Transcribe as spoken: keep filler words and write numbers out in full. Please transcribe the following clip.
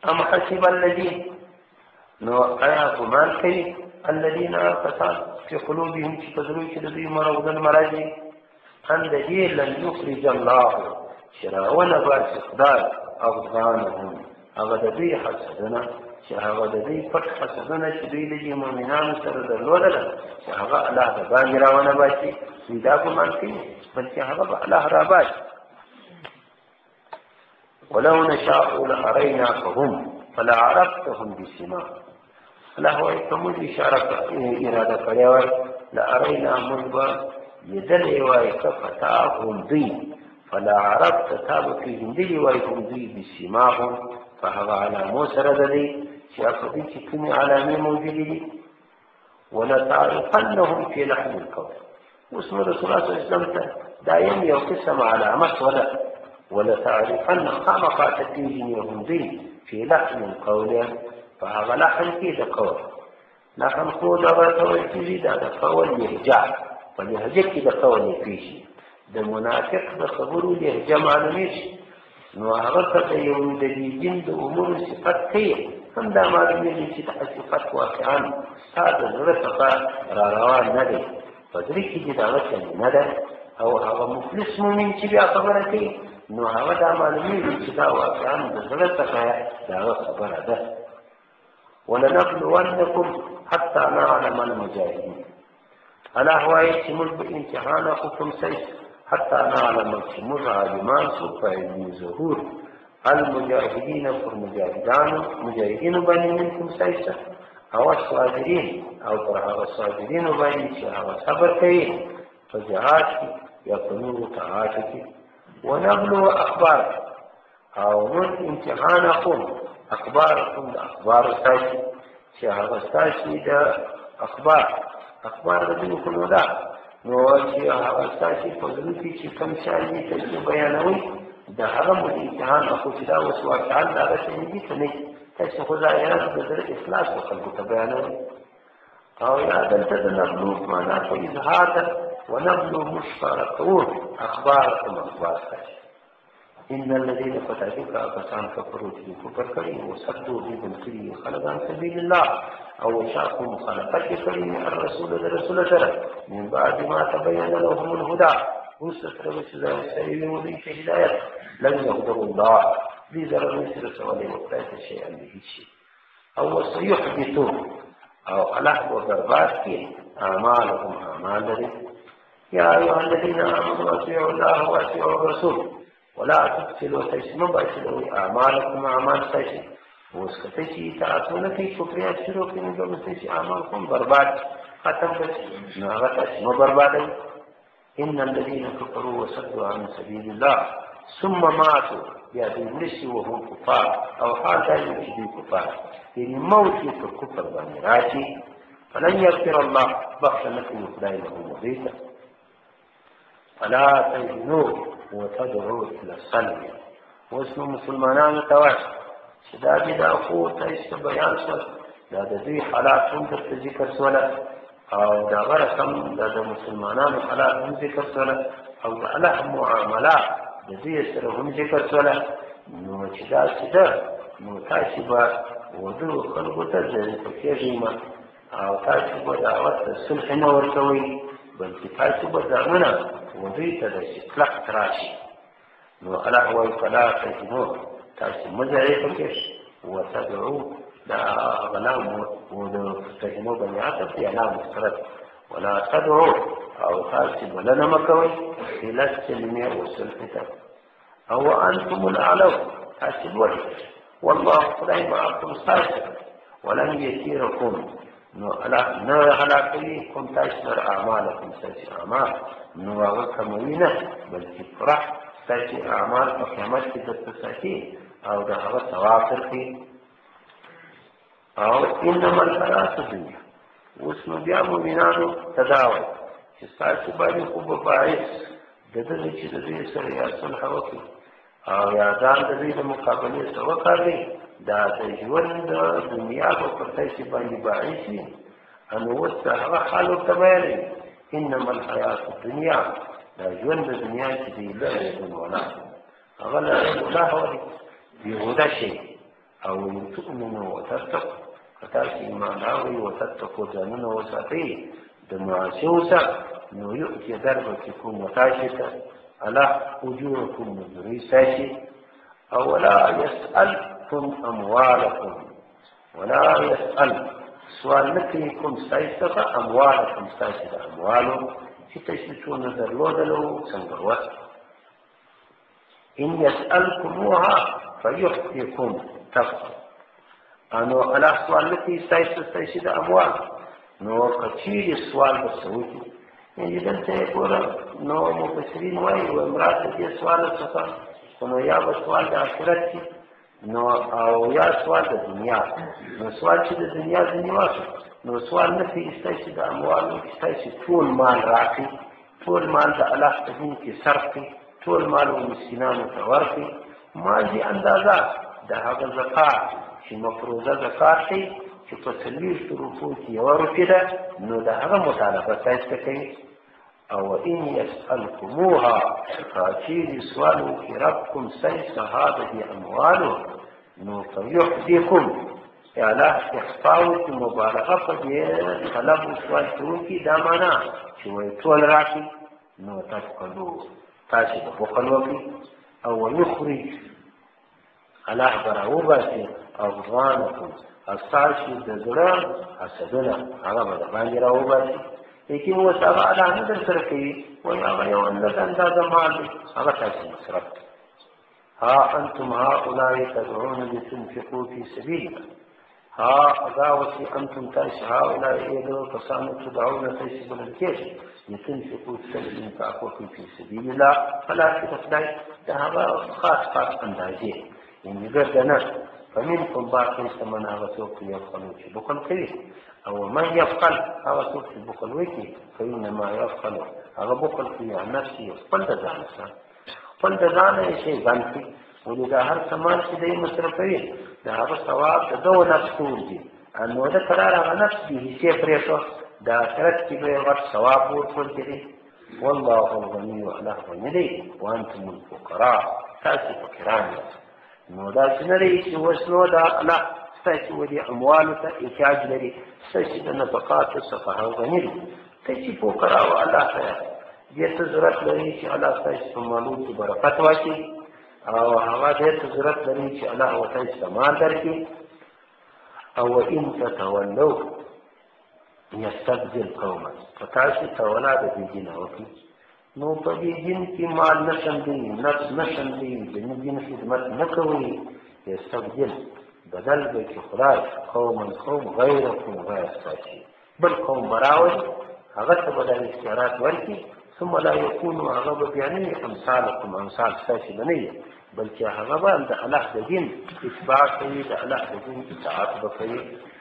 ام حسب الذين نو آیا ګمان کوي الذين كفروا في قلوبهم چې په زړه کې د دوی مرض مرض ان د دې لن يخرج الله شراونه باسي خدای افغانهم هغه د دوی حسدونه چې هغه د دوی پټ حسدونه چې دوی د مؤمنانو سره درلودل چې هغه الله د باندې راونه باسي دا ګمان کوي بلکې هغه به الله را باسي ولو نشاء لأريناكهم فلعرفتهم بسماهم الله وایي که موږ اشاره اراده کړې وای لأرینا موږ به لیدلی وای که فتاهم دوی فلعرفت تا به پېژندلي وای هم دوی بسماهم په هغه علامو سره د دوی چې په دوی کې کومې علامې موجودې دي ولتعرفنهم في لحن القول اوس نو رسول الله صلی الله علیه وسلم ته دایم یو قسم علامت ولا ولتعرفن خامخا ته پېژني هم دوی في لحن القول فهذا لحن کې د قول لحن خو دغه ته وایي کېږي دا د قول لهجه په لهجه کې د قول یې پېژني د منافق د خبرو لهجه معلومېږي نو هغه ته د یو د دې دین د امورو صفت کوي هم دا معلومېږي چې دا صفت واقعا ستا د زړه څخه را روان نه دی په زړه کې دې دغه چلې نه ده او هغه مفلس مؤمن چې بیا خبره کوي نو هغه دا معلومېږي چې دا واقعا د زړه څخه د هغه خبره ده ولنبلونكم حتى نعلم المجاهدين الله وایي چې موږ به امتحان اخوکم سیس حتى نعلم چې موږ عالمان سو په علم ظهور المجاهدین پر مجاهدانو مجاهدینو باندې منکم سیسه او الصابرین او پر هغه صابرینو باندې چې هغه صبر کوي په جهاد کې یا په نورو طاعاتو کې ونبلو اخبار او موږ امتحان اخوم اخباركم د اخبار تاسو چې هغه تاسو د اخبار اخبار د دې کومه ده نو چې هغه تاسو په دې کې چې کوم شان دي چې بیانوي د هغه مو امتحان اخو چې دا وسو تعالی دا څه دي چې نه تاسو خو ظاهرا د اخلاص او خلق ته بیانوي او یا دلته د نبلو معنا په اظهار ونبلو مشتركون اخباركم اخبار تاسو ان الذين فتحوا كفروا كفروا كفر كريم وصدوا بهم كريم خلق عن سبيل الله او شاقوا مخالفه كريم الرسول الرسول ترى من بعد ما تبين لهم الهدى وستروا سيدنا سيدنا ولي هدايه لن يقدروا الله بذر مثل سوالي وقتات شيئا به شيء او سيحدثون او الله وبرباد كي اعمالهم اعمال يا ايها الذين امنوا اطيعوا الله واطيعوا الرسول ولا تفصلوا تسمى باشلوا اعمالكم اعمال تاسو اوس کته چې تاسو نه کې شکریا شروع کړئ نو تاسو اعمالكم برباد ختم کړئ نو هغه تاسو برباد ان الذين كفروا وصدوا عن سبيل الله ثم ماتوا يا دنسي وهم كفار او حال دائما شديد كفار يعني موت في الكفر باندې راشي فلن يغفر الله بخش لكم خدای له مديته فلا تهنوا وتدعو الى السلم واسم مسلمانان تواش شدادي دا خو تاسو بیان شو دا د دې حالات هم د ذکر سره او دا غرسم دا د مسلمانانو حالات هم ذکر سره او د الله معاملات د دې سره هم ذکر سره نو چې دا څه نو تاسو به ودو خلکو ته ځکه کېږي او تاسو به دعوت صلح نه ورکوي بلکې تاسو به ځانونه ودوی ته د اطلاق راشي نو الله وایي فلا تهنوا تاسو مزعې پکې وتدعو دا غلام وتهنوا بني عطف یا لا مسترد ولا تدعو او تاسو بلنه مکوي الى السلم والسلح او انتم الاعلو تاسو ولي والله خدای معكم صادق ولن يسيركم نو الا نو هلاكي كنت تشمر اعمالكم سيئ اعمال نو هغه کموینه بلکې فرح سيئ اعمال په قیامت کې د تساکی او د هغه ثواب درکې او انما الحیات الدنیا اوس نو بیا مؤمنانو تداوي چې تاسو باندې خو به باعث د دې چې د دې سره یا صلح وکړي او یا ځان د دې مقابله سره وکړي دا د ژوند د دنیا په پرتای باندې باعث وي انو وسته هغه حال تباین انما الحیات الدنیا دا ژوند د دنیا چې دی له دنیا هغه له الله ولي یودا شي او ان تؤمنوا وتتقوا فتاسي ایمان راوړئ وتتقوا ځانونه وساتئ د معاصیو سره نو یؤتي دربکم وتاسي ته الله اجورکم مزدوري ستاسي او ولا يسألكم اموالكم ولا يسأل سوال نه کوي کوم ستاسي څخه اموالکم ستاسي د اموالو چې تاسو څونه درلودلو څنګه وخت ان يسألكموها فيحفكم تقوا انو الله سوال نه کوي ستاسو ستاسو د اموال نو کچیر سوال بسوي یعنی دلته ګوره نو مفسرین وایي و مراد دې سوال څخه نو یا به سوال د آخرت کې نو او یا سوال د دنیا نو سوال چې د دنیا دنیا نو سوال نه کوي ستاسو د اموال ستاسو ټول مال راکړي ټول مال د الله په دین کې صرف کړي ټول مال مسکینانو ته ورکړي ماضي اندازه د هغه زکات چې مفروضه زکات دی چې په څلوېښتو روپو کې یوه روپۍ ده نو د هغه مطالبه تاسو کوي او ان يسألكموها فاچیرې سوال وکړي ربکم ستاسو هذا دې اموالو نو فیحفکم الله اخفا وکړي مبالغه په دې طلب سوال کوونکي دا معنا چې وایي ټول راکړي نو تبخلوا تاسو به بخل وکړي او ويخرج الله براو باسي افغانكم استاشي د زړه حسدونه هغه به باندې راو باسي لیکن و سبا الله نه در سره کوي وایي هغه یو اندازه اندازه مال دی هغه تاسو مصرف ها انتم هؤلاء تدعون لتنفقوا في سبيل الله ها اغاوتي انتم تاسو هؤلاء يدعو كسانو تدعون تاسو بلکېش لتنفقوا تنفقوا في سبيل الله فلا تخدعوا ده هغه خاص خاص اندازې یعنی ګردنه فمنكم باقي ثمن هغه څوک یفقلو چې بخل کوي او من يفقل هغه څوک چې بخل وکړي فإنما يفقل هغه بخل کوي عن نفسه خپل د ځان سره خپل د ځان یې شي ځان کوي ولې دا هر سامان چې دی مصرفوي د هغه ثواب د دغه نفس ټول دي نو د قرار هغه نفس دي حصې پرېښو د آخرت کې به یې غټ ثواب ورکول کېدی والله الغني الله غني دی وانتم الفقراء تاسو فقیران یاست نو دا چې نه دی چې اوس نو دا الله ستاسو ودې اموالو ته احتیاج لري ستاسو د نفقاتو څخه هغه غني دی ته چې فقرا او الله ته دې ته ضرورت لري چې الله ستاسو په مالو کې برکت واچي او هغه دې ته ضرورت لري چې الله ورته مال درکړي او ان تتولوا يستبدل قوما فتاسو تولا د دې دین وکړي نو په دې دین کې مال نشم دی نفس نشم دی د دین خدمت نه کوي يستبدل بدل به کې خدای قوما قوم غیرکم غیر ساتي بل قوم براوي هغه ته بدل اختیارات ورکړي ثم لا يكون هغه بیانې امثالکم امثال ساتي نه بلکې هغه به د الله د دین اتباع کوي د الله د دین اطاعت کوي